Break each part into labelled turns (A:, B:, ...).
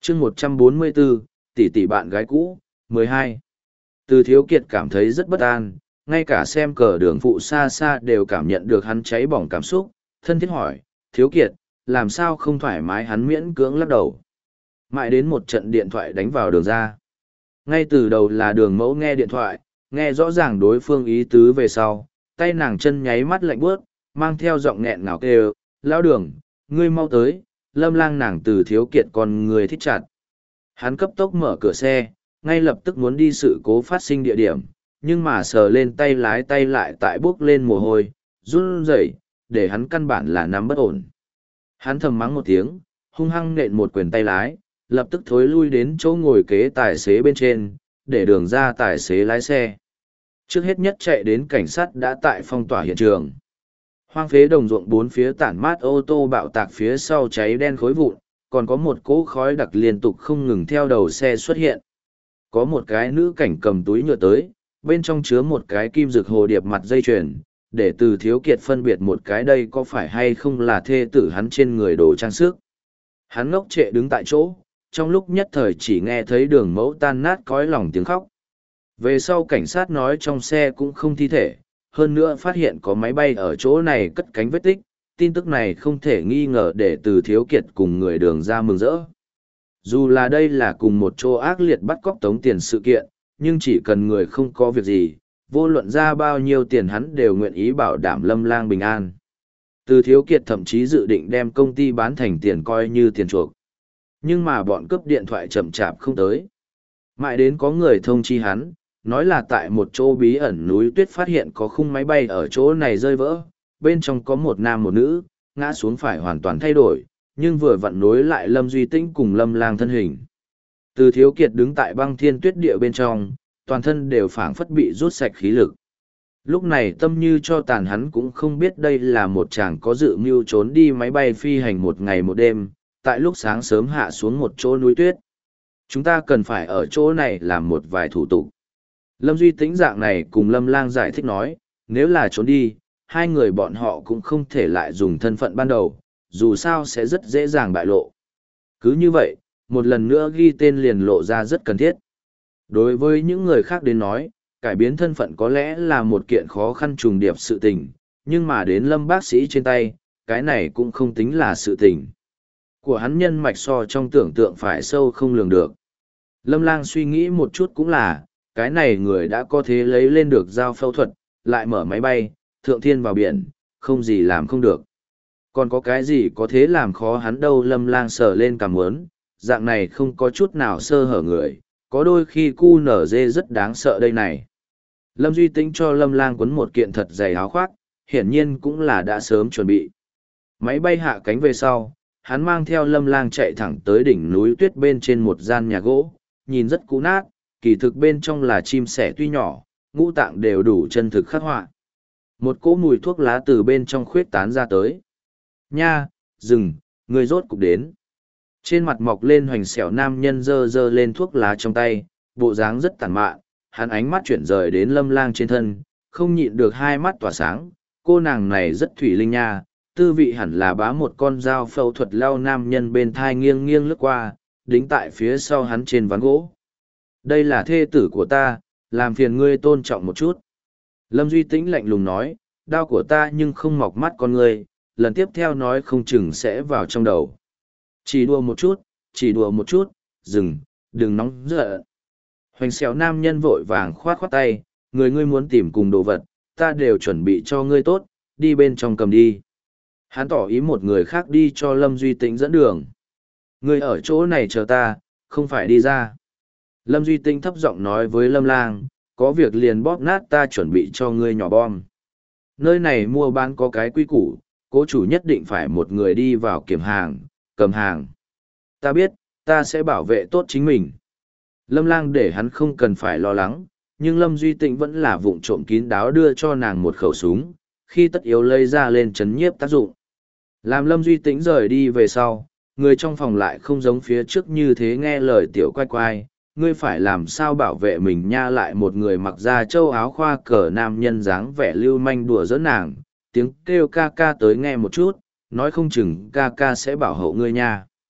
A: chương 144, tỷ tỷ bạn gái cũ, 12. Từ Thiếu Kiệt cảm thấy rất bất an, ngay cả xem cờ đường phụ xa xa đều cảm nhận được hắn cháy bỏng cảm xúc, thân thiết hỏi, Thiếu Kiệt, làm sao không thoải mái? Hắn miễn cưỡng lắc đầu. Mãi đến một trận điện thoại đánh vào Đường ra. Ngay từ đầu là Đường mẫu nghe điện thoại, nghe rõ ràng đối phương ý tứ về sau, tay nàng chân nháy mắt lạnh buốt, mang theo giọng nghẹn ngào kêu, lão Đường, ngươi mau tới, Lâm Lang nàng Từ Thiếu Kiệt con người thích chặt. Hắn cấp tốc mở cửa xe, ngay lập tức muốn đi sự cố phát sinh địa điểm, nhưng mà sờ lên tay lái tay lại tại bước lên mồ hôi, run rẩy, để hắn căn bản là nắm bất ổn. Hắn thầm mắng một tiếng, hung hăng nện một quyền tay lái, lập tức thối lui đến chỗ ngồi kế tài xế bên trên, để Đường ra tài xế lái xe. Trước hết nhất chạy đến cảnh sát đã tại phong tỏa hiện trường. Hoang phế đồng ruộng bốn phía tản mát ô tô bạo tạc phía sau cháy đen khối vụn, còn có một cỗ khói đặc liên tục không ngừng theo đầu xe xuất hiện. Có một cái nữ cảnh cầm túi nhựa tới, bên trong chứa một cái kim dược hồ điệp mặt dây chuyền, để Từ Thiếu Kiệt phân biệt một cái đây có phải hay không là thê tử hắn trên người đồ trang sức. Hắn ngốc trệ đứng tại chỗ, trong lúc nhất thời chỉ nghe thấy Đường mẫu tan nát cõi lòng tiếng khóc. Về sau cảnh sát nói trong xe cũng không thi thể, hơn nữa phát hiện có máy bay ở chỗ này cất cánh vết tích, tin tức này không thể nghi ngờ để Từ Thiếu Kiệt cùng người Đường ra mừng rỡ. Dù là đây là cùng một chỗ ác liệt bắt cóc tống tiền sự kiện, nhưng chỉ cần người không có việc gì, vô luận ra bao nhiêu tiền hắn đều nguyện ý bảo đảm Lâm Lang bình an. Từ Thiếu Kiệt thậm chí dự định đem công ty bán thành tiền coi như tiền chuộc. Nhưng mà bọn cướp điện thoại chậm chạp không tới. Mãi đến có người thông chi hắn, nói là tại một chỗ bí ẩn núi tuyết phát hiện có khung máy bay ở chỗ này rơi vỡ, bên trong có một nam một nữ, ngã xuống phải hoàn toàn thay đổi, nhưng vừa vặn nối lại Lâm Duy Tĩnh cùng Lâm Lang thân hình. Từ Thiếu Kiệt đứng tại băng thiên tuyết địa bên trong, toàn thân đều phảng phất bị rút sạch khí lực. Lúc này tâm như cho tàn, hắn cũng không biết đây là một chàng có dự mưu trốn đi máy bay phi hành một ngày một đêm, tại lúc sáng sớm hạ xuống một chỗ núi tuyết. Chúng ta cần phải ở chỗ này làm một vài thủ tục. Lâm Duy Tĩnh dạng này cùng Lâm Lang giải thích nói, nếu là trốn đi, hai người bọn họ cũng không thể lại dùng thân phận ban đầu, dù sao sẽ rất dễ dàng bại lộ. Cứ như vậy, một lần nữa ghi tên liền lộ ra rất cần thiết. Đối với những người khác đến nói, cải biến thân phận có lẽ là một kiện khó khăn trùng điệp sự tình, nhưng mà đến Lâm bác sĩ trên tay, cái này cũng không tính là sự tình. Của hắn nhân mạch so trong tưởng tượng phải sâu không lường được. Lâm Lang suy nghĩ một chút cũng là, cái này người đã có thể lấy lên được dao phẫu thuật, lại mở máy bay, thượng thiên vào biển, không gì làm không được. Còn có cái gì có thế làm khó hắn đâu? Lâm Lang sờ lên cằm muốn, dạng này không có chút nào sơ hở người, có đôi khi cu nở dê rất đáng sợ đây này. Lâm Duy Tĩnh cho Lâm Lang quấn một kiện thật dày áo khoác, hiển nhiên cũng là đã sớm chuẩn bị. Máy bay hạ cánh về sau, hắn mang theo Lâm Lang chạy thẳng tới đỉnh núi tuyết bên trên một gian nhà gỗ, nhìn rất cũ nát, kỳ thực bên trong là chim sẻ tuy nhỏ, ngũ tạng đều đủ chân thực khắc họa. Một cỗ mùi thuốc lá từ bên trong khuyết tán ra tới. Nha, dừng, người rốt cục đến. Trên mặt mọc lên hoành xẻo nam nhân giơ giơ lên thuốc lá trong tay, bộ dáng rất tàn mạn, hắn ánh mắt chuyển rời đến Lâm Lang trên thân, không nhịn được hai mắt tỏa sáng, cô nàng này rất thủy linh nha, tư vị hẳn là bá một con dao phẫu thuật lao nam nhân bên thai nghiêng nghiêng lướt qua, đính tại phía sau hắn trên ván gỗ. Đây là thê tử của ta, làm phiền ngươi tôn trọng một chút. Lâm Duy Tĩnh lạnh lùng nói, đao của ta nhưng không mọc mắt con ngươi, lần tiếp theo nói không chừng sẽ vào trong đầu. Chỉ đùa một chút, dừng, đừng nóng giận. Hoành xéo nam nhân vội vàng khoát khoát tay, người ngươi muốn tìm cùng đồ vật, ta đều chuẩn bị cho ngươi tốt, đi bên trong cầm đi. Hắn tỏ ý một người khác đi cho Lâm Duy Tĩnh dẫn đường. Ngươi ở chỗ này chờ ta, không phải đi ra. Lâm Duy Tĩnh thấp giọng nói với Lâm Lang, có việc liền bóp nát ta chuẩn bị cho ngươi nhỏ bom. Nơi này mua bán có cái quy củ, cố chủ nhất định phải một người đi vào kiểm hàng, cầm hàng. Ta biết, ta sẽ bảo vệ tốt chính mình. Lâm Lang để hắn không cần phải lo lắng, nhưng Lâm Duy Tĩnh vẫn là vụng trộm kín đáo đưa cho nàng một khẩu súng, khi tất yếu lấy ra lên chấn nhiếp tác dụng. Làm Lâm Duy Tĩnh rời đi về sau, người trong phòng lại không giống phía trước như thế nghe lời tiểu quay quay, ngươi phải làm sao bảo vệ mình nha. Lại một người mặc da châu áo khoa cờ nam nhân dáng vẻ lưu manh đùa giỡn nàng, tiếng kêu ca ca tới nghe một chút, nói không chừng ca ca sẽ bảo hộ ngươi nha.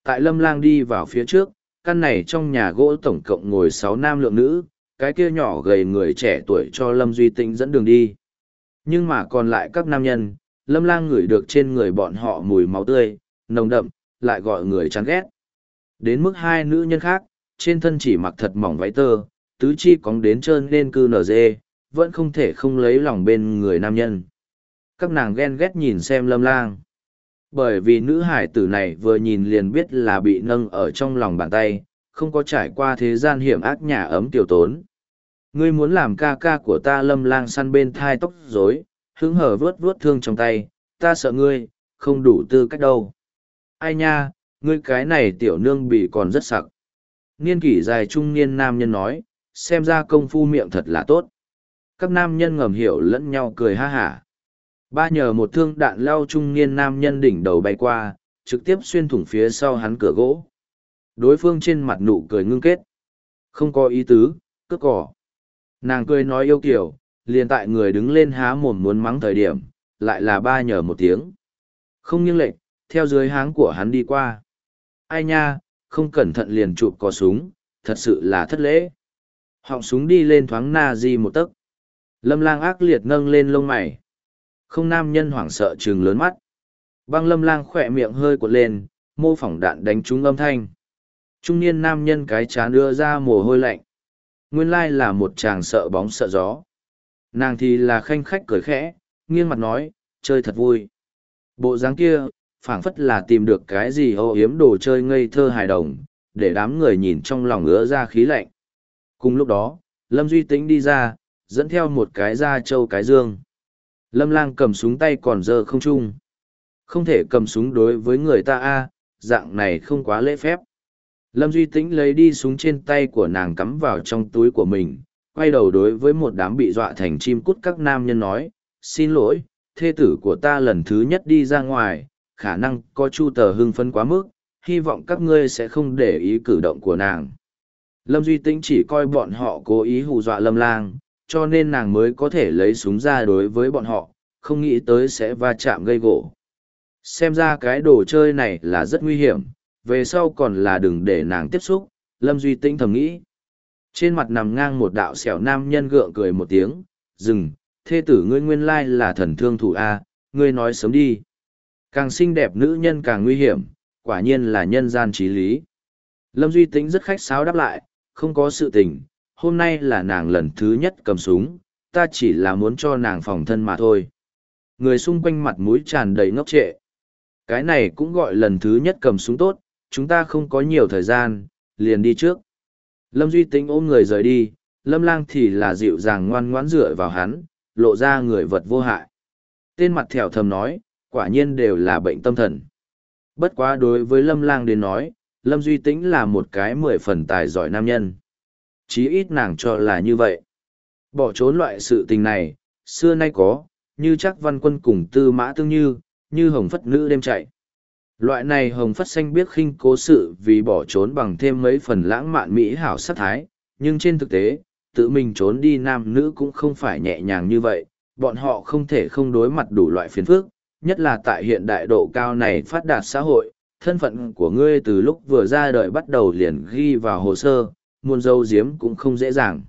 A: Tại Lâm Lang đi vào phía trước, căn này trong nhà gỗ tổng cộng ngồi 6 nam lượng nữ, cái kia nhỏ gầy người trẻ tuổi cho Lâm Duy Tĩnh dẫn đường đi. Nhưng mà còn lại các nam nhân, Lâm Lang ngửi được trên người bọn họ mùi máu tươi, nồng đậm, lại gọi người chán ghét. Đến mức hai nữ nhân khác, trên thân chỉ mặc thật mỏng váy tơ, tứ chi cóng đến trơn lên cư nở dê, vẫn không thể không lấy lòng bên người nam nhân. Các nàng ghen ghét nhìn xem Lâm Lang. Bởi vì nữ hải tử này vừa nhìn liền biết là bị nâng ở trong lòng bàn tay, không có trải qua thế gian hiểm ác nhà ấm tiểu tốn. Ngươi muốn làm ca ca của ta. Lâm Lang săn bên thai tóc rối, hứng hở vướt vướt thương trong tay, ta sợ ngươi, không đủ tư cách đâu. Ai nha, ngươi cái này tiểu nương bị còn rất sặc. Niên kỷ dài trung niên nam nhân nói, xem ra công phu miệng thật là tốt. Các nam nhân ngầm hiểu lẫn nhau cười ha hả. Ba nhờ một thương đạn lao trung niên nam nhân đỉnh đầu bay qua, trực tiếp xuyên thủng phía sau hắn cửa gỗ. Đối phương trên mặt nụ cười ngưng kết. Không có ý tứ, cướp cỏ. Nàng cười nói yêu kiểu, liền tại người đứng lên há mồm muốn mắng thời điểm, lại là ba nhờ một tiếng. Không nghiêng lệch, theo dưới háng của hắn đi qua. Ai nha, không cẩn thận liền chụp cò súng, thật sự là thất lễ. Họng súng đi lên thoáng na di một tấc. Lâm Lang ác liệt nâng lên lông mày. Không nam nhân hoảng sợ trừng lớn mắt. Băng Lâm Lang khỏe miệng hơi cuộn lên, mô phỏng đạn đánh trúng âm thanh. Trung niên nam nhân cái chán đưa ra mồ hôi lạnh. Nguyên lai là một chàng sợ bóng sợ gió. Nàng thì là khanh khách cười khẽ, nghiêng mặt nói, chơi thật vui. Bộ dáng kia, phảng phất là tìm được cái gì âu yếm đồ chơi ngây thơ hài đồng, để đám người nhìn trong lòng ứa ra khí lạnh. Cùng lúc đó, Lâm Duy Tĩnh đi ra, dẫn theo một cái da trâu cái dương. Lâm Lang cầm súng tay còn giơ không trung. Không thể cầm súng đối với người ta a, dạng này không quá lễ phép. Lâm Duy Tĩnh lấy đi súng trên tay của nàng cắm vào trong túi của mình, quay đầu đối với một đám bị dọa thành chim cút các nam nhân nói, xin lỗi, thê tử của ta lần thứ nhất đi ra ngoài, khả năng có Chu Tờ hưng phấn quá mức, hy vọng các ngươi sẽ không để ý cử động của nàng. Lâm Duy Tĩnh chỉ coi bọn họ cố ý hù dọa Lâm Lang, cho nên nàng mới có thể lấy súng ra đối với bọn họ, không nghĩ tới sẽ va chạm gây gỗ. Xem ra cái đồ chơi này là rất nguy hiểm, về sau còn là đừng để nàng tiếp xúc, Lâm Duy Tĩnh thầm nghĩ. Trên mặt nằm ngang một đạo xẻo nam nhân gượng cười một tiếng, dừng, thê tử ngươi nguyên lai là thần thương thủ A, ngươi nói sớm đi. Càng xinh đẹp nữ nhân càng nguy hiểm, quả nhiên là nhân gian trí lý. Lâm Duy Tĩnh rất khách sáo đáp lại, không có sự tình, hôm nay là nàng lần thứ nhất cầm súng, ta chỉ là muốn cho nàng phòng thân mà thôi. Người xung quanh mặt mũi tràn đầy ngốc trệ. Cái này cũng gọi lần thứ nhất cầm súng tốt, chúng ta không có nhiều thời gian, liền đi trước. Lâm Duy Tĩnh ôm người rời đi, Lâm Lang thì là dịu dàng ngoan ngoãn dựa vào hắn, lộ ra người vật vô hại. Tên mặt thẻo thầm nói, quả nhiên đều là bệnh tâm thần. Bất quá đối với Lâm Lang đến nói, Lâm Duy Tĩnh là một cái 10 phần tài giỏi nam nhân. Chí ít nàng cho là như vậy. Bỏ trốn loại sự tình này, xưa nay có, như chắc Văn Quân cùng Tư Mã Tương như hồng phất nữ đêm chạy. Loại này hồng phất xanh biết khinh cố sự vì bỏ trốn bằng thêm mấy phần lãng mạn mỹ hảo sát thái, nhưng trên thực tế, tự mình trốn đi nam nữ cũng không phải nhẹ nhàng như vậy, bọn họ không thể không đối mặt đủ loại phiền phức, nhất là tại hiện đại độ cao này phát đạt xã hội, thân phận của ngươi từ lúc vừa ra đời bắt đầu liền ghi vào hồ sơ, muốn giấu giếm cũng không dễ dàng.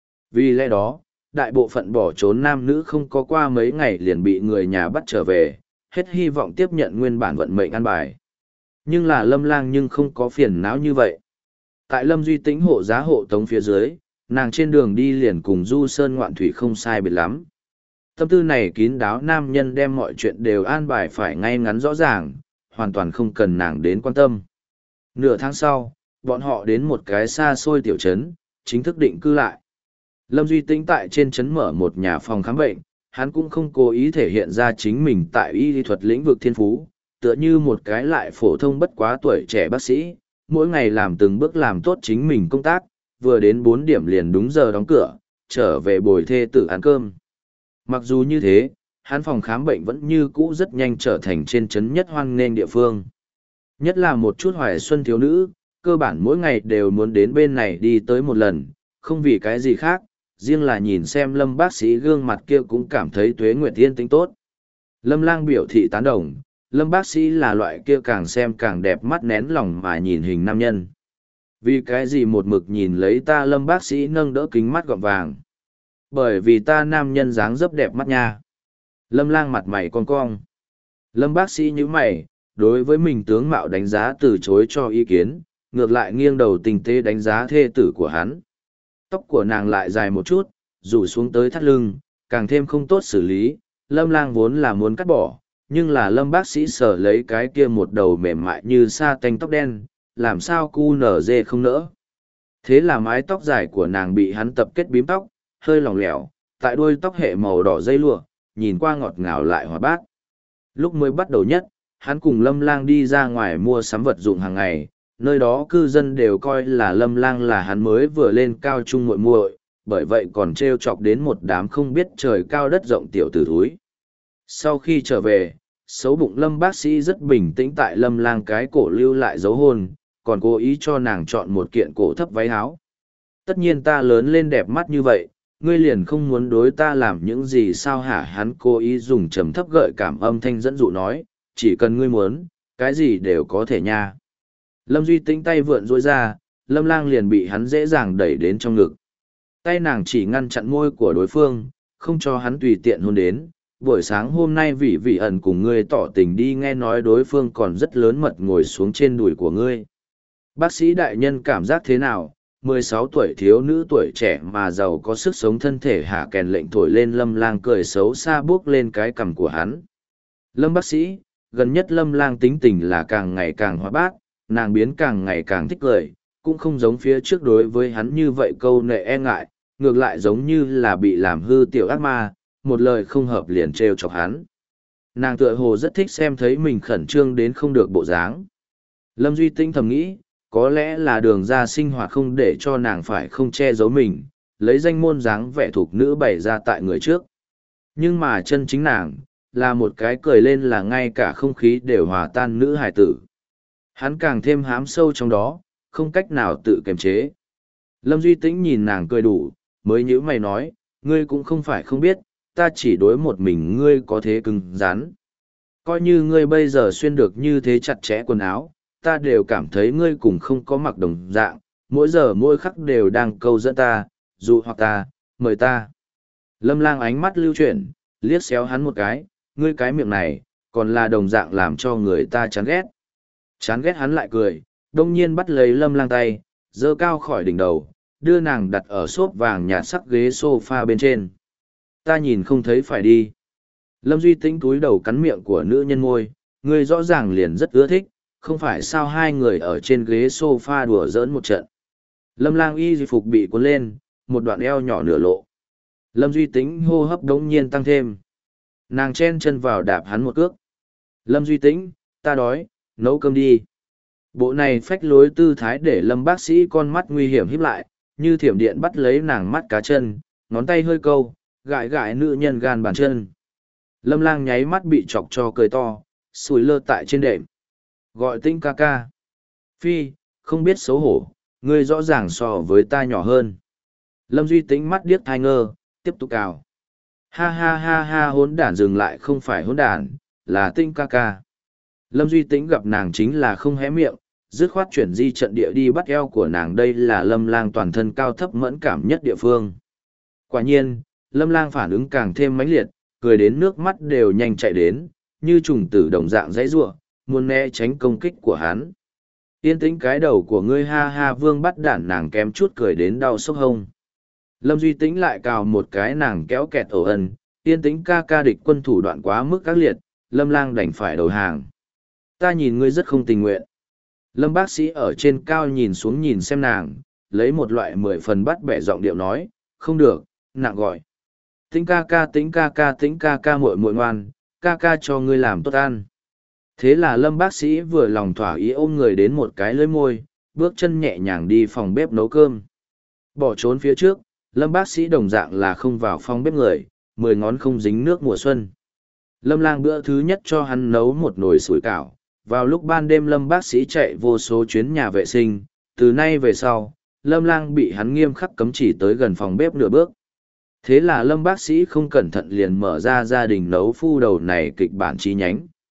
A: Vì lẽ đó, đại bộ phận bỏ trốn nam nữ không có qua mấy ngày liền bị người nhà bắt trở về, hết hy vọng tiếp nhận nguyên bản vận mệnh an bài. Nhưng là Lâm Lang nhưng không có phiền não như vậy. Tại Lâm Duy Tĩnh hộ giá hộ tống phía dưới, nàng trên đường đi liền cùng Du Sơn Ngoạn Thủy không sai biệt lắm. Tâm tư này kín đáo nam nhân đem mọi chuyện đều an bài phải ngay ngắn rõ ràng, hoàn toàn không cần nàng đến quan tâm. Nửa tháng sau, bọn họ đến một cái xa xôi tiểu trấn, chính thức định cư lại. Lâm Duy Tĩnh tại trên trấn mở một nhà phòng khám bệnh, hắn cũng không cố ý thể hiện ra chính mình tại y lý thuật lĩnh vực thiên phú, tựa như một cái lại phổ thông bất quá tuổi trẻ bác sĩ, mỗi ngày làm từng bước làm tốt chính mình công tác, vừa đến 4 điểm liền đúng giờ đóng cửa, trở về bồi thê tử ăn cơm. Mặc dù như thế, hắn phòng khám bệnh vẫn như cũ rất nhanh trở thành trên trấn nhất hoan nghênh địa phương. Nhất là một chút hoài xuân thiếu nữ, cơ bản mỗi ngày đều muốn đến bên này đi tới một lần, không vì cái gì khác, riêng là nhìn xem Lâm bác sĩ gương mặt kia cũng cảm thấy tuế nguyệt yên tĩnh tốt. Lâm Lang biểu thị tán đồng, Lâm bác sĩ là loại kia càng xem càng đẹp mắt nén lòng mà nhìn hình nam nhân. Vì cái gì một mực nhìn lấy ta? Lâm bác sĩ nâng đỡ kính mắt gọt vàng. Bởi vì ta nam nhân dáng dấp đẹp mắt nha. Lâm Lang mặt mày cong cong. Lâm bác sĩ nhíu mày, đối với mình tướng mạo đánh giá từ chối cho ý kiến, ngược lại nghiêng đầu tinh tế đánh giá thê tử của hắn. Tóc của nàng lại dài một chút, rủ xuống tới thắt lưng, càng thêm không tốt xử lý. Lâm Lang vốn là muốn cắt bỏ, nhưng là Lâm bác sĩ sở lấy cái kia một đầu mềm mại như sa tanh tóc đen, làm sao cu nở dê không nỡ. Thế là mái tóc dài của nàng bị hắn tập kết bím tóc, hơi lỏng lẻo, tại đuôi tóc hệ màu đỏ dây lụa, nhìn qua ngọt ngào lại hoạt bát. Lúc mới bắt đầu nhất, hắn cùng Lâm Lang đi ra ngoài mua sắm vật dụng hàng ngày, nơi đó cư dân đều coi là Lâm Lang là hắn mới vừa lên cao trung muội muội, bởi vậy còn trêu chọc đến một đám không biết trời cao đất rộng tiểu tử thúi. Sau khi trở về, xấu bụng Lâm bác sĩ rất bình tĩnh tại Lâm Lang cái cổ lưu lại dấu hôn, còn cố ý cho nàng chọn một kiện cổ thấp váy áo. Tất nhiên ta lớn lên đẹp mắt như vậy, ngươi liền không muốn đối ta làm những gì sao hả? Hắn cố ý dùng trầm thấp gợi cảm âm thanh dẫn dụ nói, chỉ cần ngươi muốn, cái gì đều có thể nha. Lâm Duy Tĩnh tay vượn rối ra, Lâm Lang liền bị hắn dễ dàng đẩy đến trong ngực. Tay nàng chỉ ngăn chặn môi của đối phương, không cho hắn tùy tiện hôn đến. Buổi sáng hôm nay vị vị ẩn cùng ngươi tỏ tình đi, nghe nói đối phương còn rất lớn mật ngồi xuống trên đùi của ngươi. Bác sĩ đại nhân cảm giác thế nào? 16 tuổi thiếu nữ tuổi trẻ mà giàu có sức sống thân thể hạ kèn lệnh thổi lên. Lâm Lang cười xấu xa bước lên cái cằm của hắn. Lâm bác sĩ, gần nhất Lâm Lang tính tình là càng ngày càng hóa bát, nàng biến càng ngày càng thích cười, cũng không giống phía trước đối với hắn như vậy câu nệ e ngại, ngược lại giống như là bị làm hư tiểu ác ma, một lời không hợp liền trêu chọc hắn. Nàng tựa hồ rất thích xem thấy mình khẩn trương đến không được bộ dáng. Lâm Duy Tinh thầm nghĩ, có lẽ là đường ra sinh hoạt không để cho nàng phải không che giấu mình, lấy danh môn dáng vẻ thục nữ bày ra tại người trước. Nhưng mà chân chính nàng, là một cái cười lên là ngay cả không khí đều hòa tan nữ hài tử. Hắn càng thêm hám sâu trong đó, không cách nào tự kiềm chế. Lâm Duy Tĩnh nhìn nàng cười đủ, mới nhíu mày nói, ngươi cũng không phải không biết, ta chỉ đối một mình ngươi có thế cứng rắn. Coi như ngươi bây giờ xuyên được như thế chặt chẽ quần áo, ta đều cảm thấy ngươi cùng không có mặc đồng dạng, mỗi giờ mỗi khắc đều đang câu dẫn ta, dụ hoặc ta, mời ta. Lâm Lang ánh mắt lưu chuyển, liếc xéo hắn một cái, ngươi cái miệng này, còn là đồng dạng làm cho người ta chán ghét. Chán ghét hắn lại cười, đông nhiên bắt lấy Lâm Lang tay, giơ cao khỏi đỉnh đầu, đưa nàng đặt ở xốp vàng nhạt sắc ghế sofa bên trên. Ta nhìn không thấy phải đi. Lâm Duy Tĩnh túi đầu cắn miệng của nữ nhân môi, ngươi rõ ràng liền rất ưa thích, không phải sao hai người ở trên ghế sofa đùa giỡn một trận. Lâm Lang y phục bị cuốn lên, một đoạn eo nhỏ nửa lộ. Lâm Duy Tĩnh hô hấp đống nhiên tăng thêm. Nàng chen chân vào đạp hắn một cước. Lâm Duy Tĩnh, ta đói, nấu cơm đi. Bộ này phách lối tư thái để Lâm bác sĩ con mắt nguy hiểm híp lại, như thiểm điện bắt lấy nàng mắt cá chân, ngón tay hơi câu, gãi gãi nữ nhân gan bàn chân. Lâm Lang nháy mắt bị chọc cho cười to, sùi lơ tại trên đệm. Gọi Tĩnh ca ca. Phi, không biết xấu hổ, ngươi rõ ràng so với ta nhỏ hơn. Lâm Duy Tĩnh mắt điếc thai ngơ, tiếp tục cào. Ha ha ha ha, hỗn đản dừng lại, không phải hỗn đản, là Tĩnh ca ca. Lâm Duy Tĩnh gặp nàng chính là không hé miệng, dứt khoát chuyển di trận địa đi bắt eo của nàng, đây là Lâm Lang toàn thân cao thấp mẫn cảm nhất địa phương. Quả nhiên, Lâm Lang phản ứng càng thêm mãnh liệt, cười đến nước mắt đều nhanh chạy đến, như trùng tử đồng dạng dãy giụa, muốn né tránh công kích của hắn. Yên tĩnh cái đầu của ngươi, ha ha, vương bắt đản, nàng kém chút cười đến đau sốc hông. Lâm Duy Tĩnh lại cào một cái nàng kéo kẹt ổ ẩn, yên tĩnh ca ca, địch quân thủ đoạn quá mức các liệt, Lâm Lang đành phải đầu hàng. Ta nhìn ngươi rất không tình nguyện. Lâm bác sĩ ở trên cao nhìn xuống nhìn xem nàng, lấy một loại 10 phần bắt bẻ giọng điệu nói, không được, nặng gọi. Tĩnh ca ca, Tĩnh ca ca, Tĩnh ca ca, muội muội ngoan, ca ca cho ngươi làm tốt ăn. Thế là Lâm bác sĩ vừa lòng thỏa ý ôm người đến một cái lưỡi môi, bước chân nhẹ nhàng đi phòng bếp nấu cơm. Bỏ trốn phía trước, Lâm bác sĩ đồng dạng là không vào phòng bếp người, 10 ngón không dính nước mùa xuân. Lâm Lang bữa thứ nhất cho hắn nấu một nồi sủi cảo. Vào lúc ban đêm Lâm bác sĩ chạy vô số chuyến nhà vệ sinh, từ nay về sau, Lâm Lang bị hắn nghiêm khắc cấm chỉ tới gần phòng bếp nửa bước. Thế là Lâm bác sĩ không cẩn thận liền mở ra gia đình nấu phu đầu này kịch bản chi nhánh.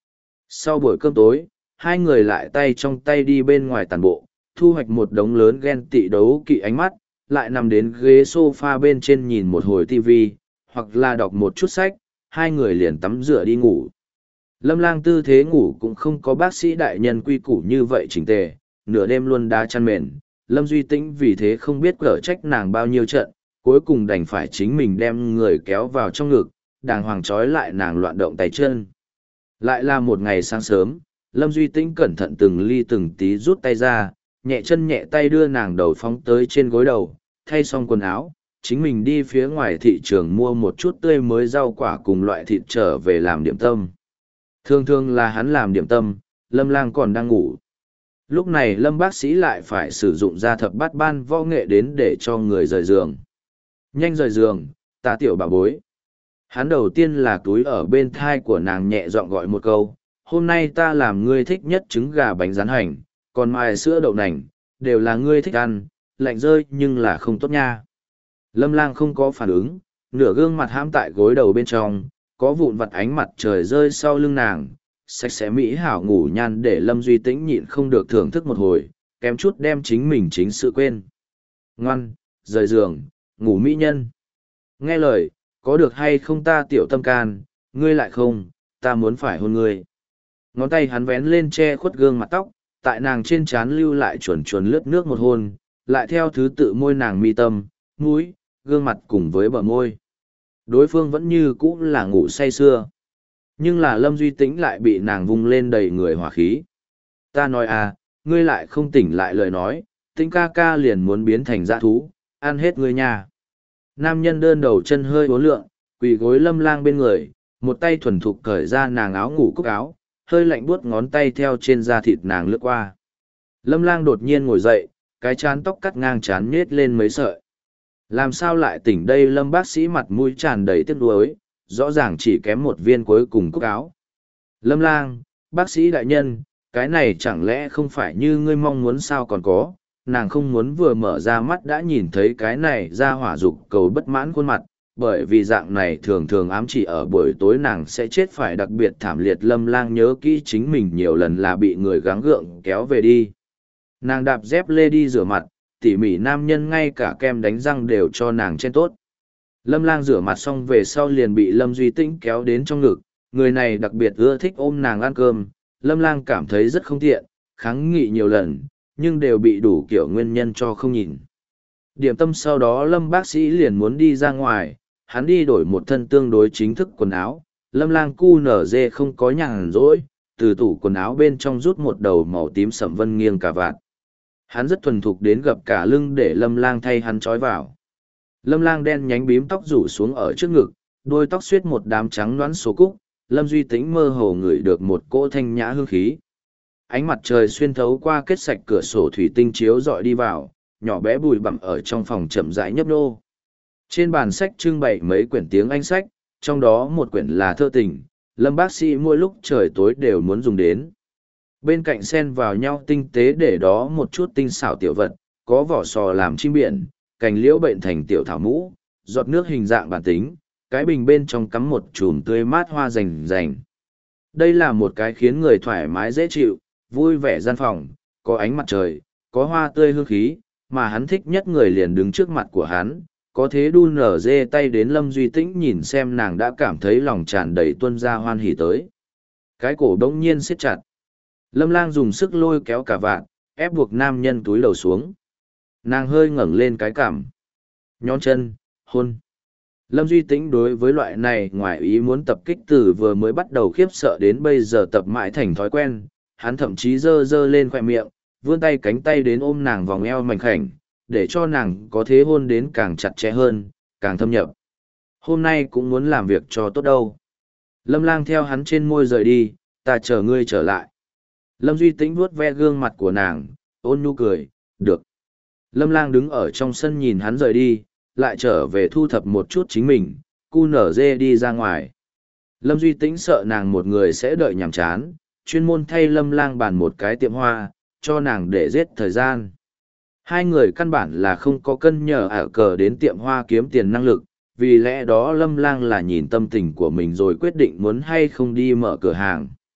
A: Sau buổi cơm tối, hai người lại tay trong tay đi bên ngoài tàn bộ, thu hoạch một đống lớn ghen tị đấu kỵ ánh mắt, lại nằm đến ghế sofa bên trên nhìn một hồi tivi, hoặc là đọc một chút sách, hai người liền tắm rửa đi ngủ. Lâm Lang tư thế ngủ cũng không có bác sĩ đại nhân quy củ như vậy chỉnh tề, nửa đêm luôn đá chăn mền. Lâm Duy Tĩnh vì thế không biết cở trách nàng bao nhiêu trận, cuối cùng đành phải chính mình đem người kéo vào trong ngực, đàng hoàng trói lại nàng loạn động tay chân. Lại là một ngày sáng sớm, Lâm Duy Tĩnh cẩn thận từng ly từng tí rút tay ra, nhẹ chân nhẹ tay đưa nàng đầu phóng tới trên gối đầu, thay xong quần áo, chính mình đi phía ngoài thị trường mua một chút tươi mới rau quả cùng loại thịt trở về làm điểm tâm. Thường thường là hắn làm điểm tâm, Lâm Lang còn đang ngủ. Lúc này Lâm bác sĩ lại phải sử dụng ra thập bát ban võ nghệ đến để cho người rời giường. Nhanh rời giường, ta tiểu bà bối. Hắn đầu tiên là túi ở bên thai của nàng nhẹ giọng gọi một câu, hôm nay ta làm ngươi thích nhất trứng gà bánh rán hành, còn mài sữa đậu nành, đều là ngươi thích ăn, lạnh rơi nhưng là không tốt nha. Lâm Lang không có phản ứng, nửa gương mặt hãm tại gối đầu bên trong, có vụn vặt ánh mặt trời rơi sau lưng nàng, sạch sẽ mỹ hảo ngủ nhan để Lâm Duy Tĩnh nhịn không được thưởng thức một hồi, kém chút đem chính mình chính sự quên. Ngoan, rời giường, ngủ mỹ nhân. Nghe lời, có được hay không ta tiểu tâm can, ngươi lại không, ta muốn phải hôn ngươi. Ngón tay hắn vén lên che khuất gương mặt tóc, tại nàng trên trán lưu lại chuồn chuồn lướt nước một hôn, lại theo thứ tự môi nàng mi tâm, mũi, gương mặt cùng với bờ môi. Đối phương vẫn như cũ là ngủ say sưa. Nhưng là Lâm Duy Tĩnh lại bị nàng vung lên đầy người hỏa khí. Ta nói à, ngươi lại không tỉnh lại lời nói, Tĩnh ca ca liền muốn biến thành dã thú, ăn hết ngươi nha. Nam nhân đơn đầu chân hơi uốn lượn, quỳ gối Lâm Lang bên người, một tay thuần thục cởi ra nàng áo ngủ cúc áo, hơi lạnh buốt ngón tay theo trên da thịt nàng lướt qua. Lâm Lang đột nhiên ngồi dậy, cái chán tóc cắt ngang chán nhết lên mấy sợi. Làm sao lại tỉnh đây? Lâm bác sĩ mặt mũi tràn đầy tiếc nuối, rõ ràng chỉ kém một viên cuối cùng cúc áo. Lâm Lang, bác sĩ đại nhân, cái này chẳng lẽ không phải như ngươi mong muốn sao? Còn có, nàng không muốn vừa mở ra mắt đã nhìn thấy cái này ra hỏa dục cầu bất mãn khuôn mặt, bởi vì dạng này thường thường ám chỉ ở buổi tối nàng sẽ chết phải đặc biệt thảm liệt. Lâm Lang nhớ kỹ chính mình nhiều lần là bị người gắng gượng kéo về đi. Nàng đạp dép lê đi rửa mặt, tỉ mỉ nam nhân ngay cả kem đánh răng đều cho nàng trên tốt. Lâm Lang rửa mặt xong về sau liền bị Lâm Duy Tĩnh kéo đến trong ngực, người này đặc biệt ưa thích ôm nàng ăn cơm. Lâm Lang cảm thấy rất không tiện, kháng nghị nhiều lần, nhưng đều bị đủ kiểu nguyên nhân cho không nhìn. Điểm tâm sau đó Lâm bác sĩ liền muốn đi ra ngoài, hắn đi đổi một thân tương đối chính thức quần áo. Lâm Lang cu nở dê không có nhàn rỗi, từ tủ quần áo bên trong rút một đầu màu tím sẫm vân nghiêng cà vạt. Hắn rất thuần thục đến gập cả lưng để Lâm Lang thay hắn trói vào. Lâm Lang đen nhánh bím tóc rủ xuống ở trước ngực, đôi tóc xuyết một đám trắng nõn số cúc. Lâm Duy Tĩnh mơ hồ ngửi được một cỗ thanh nhã hương khí. Ánh mặt trời xuyên thấu qua kết sạch cửa sổ thủy tinh chiếu dọi đi vào, nhỏ bé bụi bặm ở trong phòng chậm rãi nhấp nô. Trên bàn sách trưng bày mấy quyển tiếng Anh sách, trong đó một quyển là thơ tình, Lâm bác sĩ mỗi lúc trời tối đều muốn dùng đến. Bên cạnh xen vào nhau tinh tế để đó một chút tinh xảo tiểu vật, có vỏ sò làm chim biển, cành liễu bệnh thành tiểu thảo mũ, giọt nước hình dạng bản tính, cái bình bên trong cắm một chùm tươi mát hoa rành rành. Đây là một cái khiến người thoải mái dễ chịu, vui vẻ gian phòng, có ánh mặt trời, có hoa tươi hương khí, mà hắn thích nhất người liền đứng trước mặt của hắn, có thế đun nở dê tay đến. Lâm Duy Tĩnh nhìn xem nàng đã cảm thấy lòng tràn đầy tuân ra hoan hỉ tới. Cái cổ đống nhiên siết chặt. Lâm Lang dùng sức lôi kéo cả vạt, ép buộc nam nhân túi đầu xuống. Nàng hơi ngẩng lên cái cằm. Nhón chân, hôn. Lâm Duy Tĩnh đối với loại này ngoài ý muốn tập kích từ vừa mới bắt đầu khiếp sợ đến bây giờ tập mãi thành thói quen. Hắn thậm chí giơ giơ lên khoẻ miệng, vươn tay cánh tay đến ôm nàng vòng eo mảnh khảnh, để cho nàng có thế hôn đến càng chặt chẽ hơn, càng thâm nhập. Hôm nay cũng muốn làm việc cho tốt đâu. Lâm Lang theo hắn trên môi rời đi, ta chờ ngươi trở lại. Lâm Duy Tĩnh vuốt ve gương mặt của nàng, ôn nhu cười, được. Lâm Lang đứng ở trong sân nhìn hắn rời đi, lại trở về thu thập một chút chính mình, cu nở dê đi ra ngoài. Lâm Duy Tĩnh sợ nàng một người sẽ đợi nhàm chán, chuyên môn thay Lâm Lang bàn một cái tiệm hoa, cho nàng để giết thời gian. Hai người căn bản là không có cân nhờ ở cờ đến tiệm hoa kiếm tiền năng lực, vì lẽ đó Lâm Lang là nhìn tâm tình của mình rồi quyết định muốn hay không đi mở cửa hàng.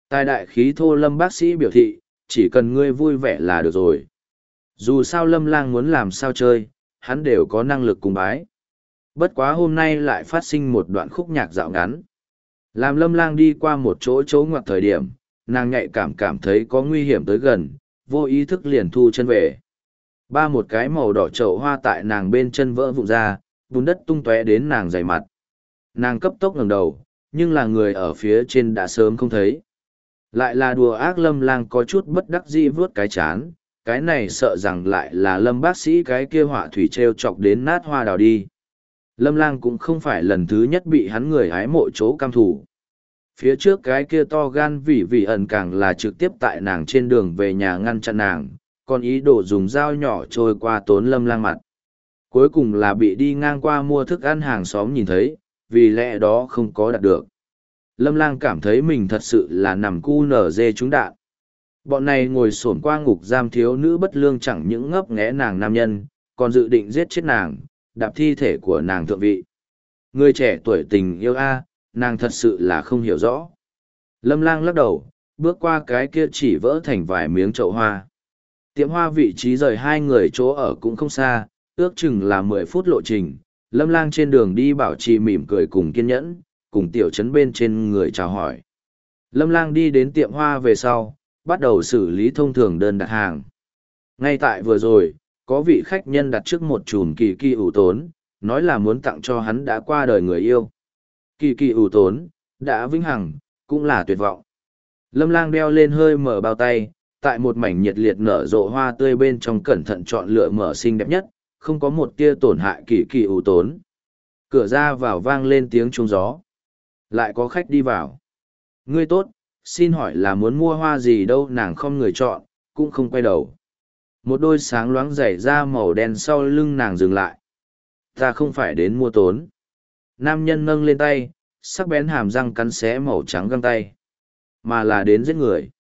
A: Tài đại khí thô Lâm bác sĩ biểu thị, chỉ cần ngươi vui vẻ là được rồi. Dù sao Lâm Lang muốn làm sao chơi, hắn đều có năng lực cùng bái. Bất quá hôm nay lại phát sinh một đoạn khúc nhạc dạo ngắn. Làm Lâm Lang đi qua một chỗ ngoặt thời điểm, nàng nhạy cảm thấy có nguy hiểm tới gần, vô ý thức liền thu chân về. Ba một cái màu đỏ chậu hoa tại nàng bên chân vỡ vụn ra, bùn đất tung tóe đến nàng dày mặt. Nàng cấp tốc ngẩng đầu, nhưng là người ở phía trên đã sớm không thấy. Lại là đùa ác Lâm Lang có chút bất đắc dĩ vướt cái chán, cái này sợ rằng lại là Lâm bác sĩ cái kia họa thủy treo chọc đến nát hoa đào đi. Lâm Lang cũng không phải lần thứ nhất bị hắn người hái mộ chỗ cam thủ. Phía trước cái kia to gan vì ẩn càng là trực tiếp tại nàng trên đường về nhà ngăn chặn nàng, còn ý đồ dùng dao nhỏ trôi qua tốn Lâm Lang mặt. Cuối cùng là bị đi ngang qua mua thức ăn hàng xóm nhìn thấy, vì lẽ đó không có đạt được. Lâm Lang cảm thấy mình thật sự là nằm cu nở dê trúng đạn. Bọn này ngồi xổm qua ngục giam thiếu nữ bất lương chẳng những ngấp nghé nàng nam nhân, còn dự định giết chết nàng, đạp thi thể của nàng thượng vị. Người trẻ tuổi tình yêu a, nàng thật sự là không hiểu rõ. Lâm Lang lắc đầu, bước qua cái kia chỉ vỡ thành vài miếng chậu hoa. Tiệm hoa vị trí rời hai người chỗ ở cũng không xa, ước chừng là 10 phút lộ trình. Lâm Lang trên đường đi bảo trì mỉm cười cùng kiên nhẫn, cùng tiểu trấn bên trên người chào hỏi. Lâm Lang đi đến tiệm hoa về sau, bắt đầu xử lý thông thường đơn đặt hàng. Ngay tại vừa rồi, có vị khách nhân đặt trước một chùm kỳ kỳ ủ tốn, nói là muốn tặng cho hắn đã qua đời người yêu. Kỳ kỳ ủ tốn, đã vĩnh hằng, cũng là tuyệt vọng. Lâm Lang đeo lên hơi mở bao tay, tại một mảnh nhiệt liệt nở rộ hoa tươi bên trong cẩn thận chọn lựa mở xinh đẹp nhất, không có một tia tổn hại kỳ kỳ ủ tốn. Cửa ra vào vang lên tiếng chuông gió. Lại có khách đi vào. Ngươi tốt, xin hỏi là muốn mua hoa gì đâu, nàng không người chọn, cũng không quay đầu. Một đôi sáng loáng giày da màu đen sau lưng nàng dừng lại. Ta không phải đến mua tốn. Nam nhân nâng lên tay, sắc bén hàm răng cắn xé màu trắng găng tay. Mà là đến giết người.